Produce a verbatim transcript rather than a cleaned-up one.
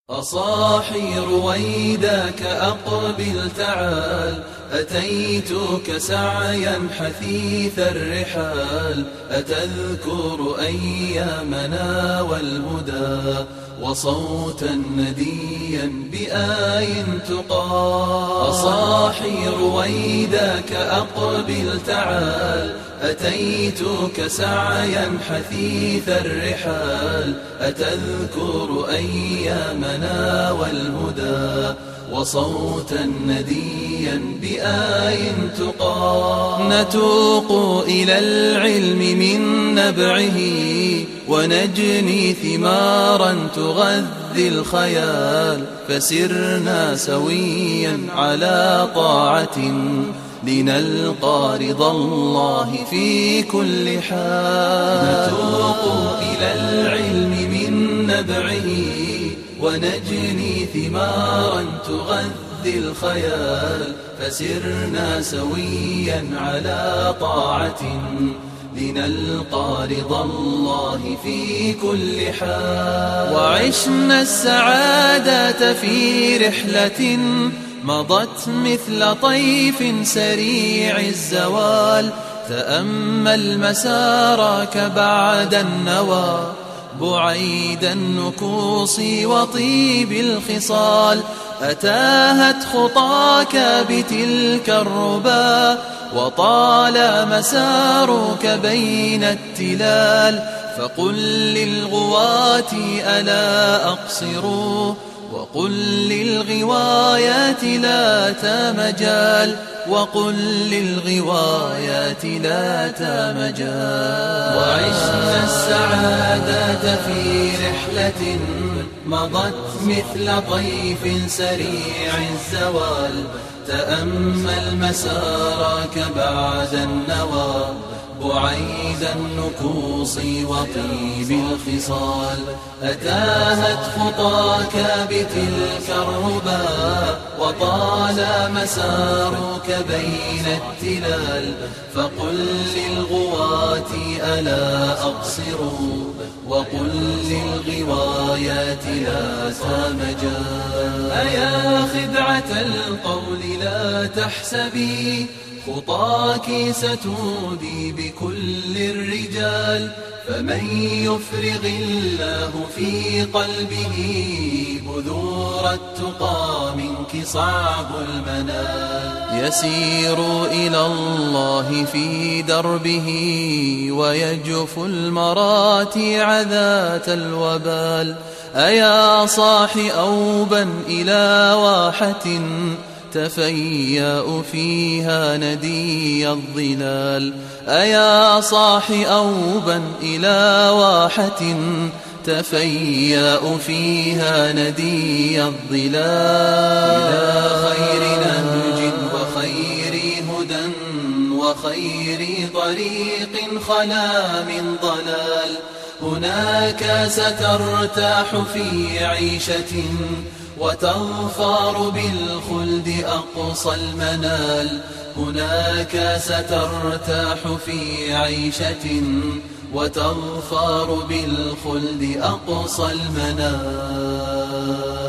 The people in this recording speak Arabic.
أصاحي رويداك أقبل تعال، أتيتك سعيا حثيث الرحال، أتذكر أيامنا والهدى وصوتا نديا بآي تقال. أصاحي رويداك أقبل تعال، أتيتك سعيا حثيث الرحال، أتذكر أيامنا والهدى وصوتا نديا بآي تقال. نتوق إلى العلم من نبعه ونجني ثمارا تغذي الخيال، فسرنا سويا على طاعة لنلقى رضا الله في كل حال. نتوق إلى العلم من نبعه ونجني ثمارا تغذي الخيال، فسرنا سويا على طاعة لنلقى رضا الله في كل حال. وعشنا السعادة في رحلة مضت مثل طيف سريع الزوال، تأمل مسارك بعد النوى بعيد النكوص وطيب الخصال، أتاهت خطاك بتلك الربا وطال مسارك بين التلال، فقل للغواة ألا أقصروا وقل للغوايات لا تمجال، وقل للغوايات لا تمجال. وعشنا السعادة في رحلة مضت مثل طيف سريع الزوال، تأمل مسارك بعد النوى بعيد النكوص وطيب الخصال، أتاهت خطاك بتلك الربا وطال مسارك بين التلال، فقل للغواة ألا أقصروا وقل للغوايات لا تمجال. أيا خدعة القول لا تحسبي خطاك ستودي بكل الرجال، فمن يفرغ الله في قلبه بذور التقى منك صعب المنال، يسير إلى الله في دربه ويجف المراتع ذات الوبال. أيا صاح أوبا إلى واحة تفيأ فيها ندي الظلال، أيا صاح أوبا إلى واحة تفيأ فيها ندي الظلال. إلى خير نهج وخير هدى وخير طريق خلا من ضلال، هناك سترتاح في عيشة وتظفر بالخلد أقصى المنال، هناك سترتاح في عيشة وتظفر بالخلد أقصى المنال.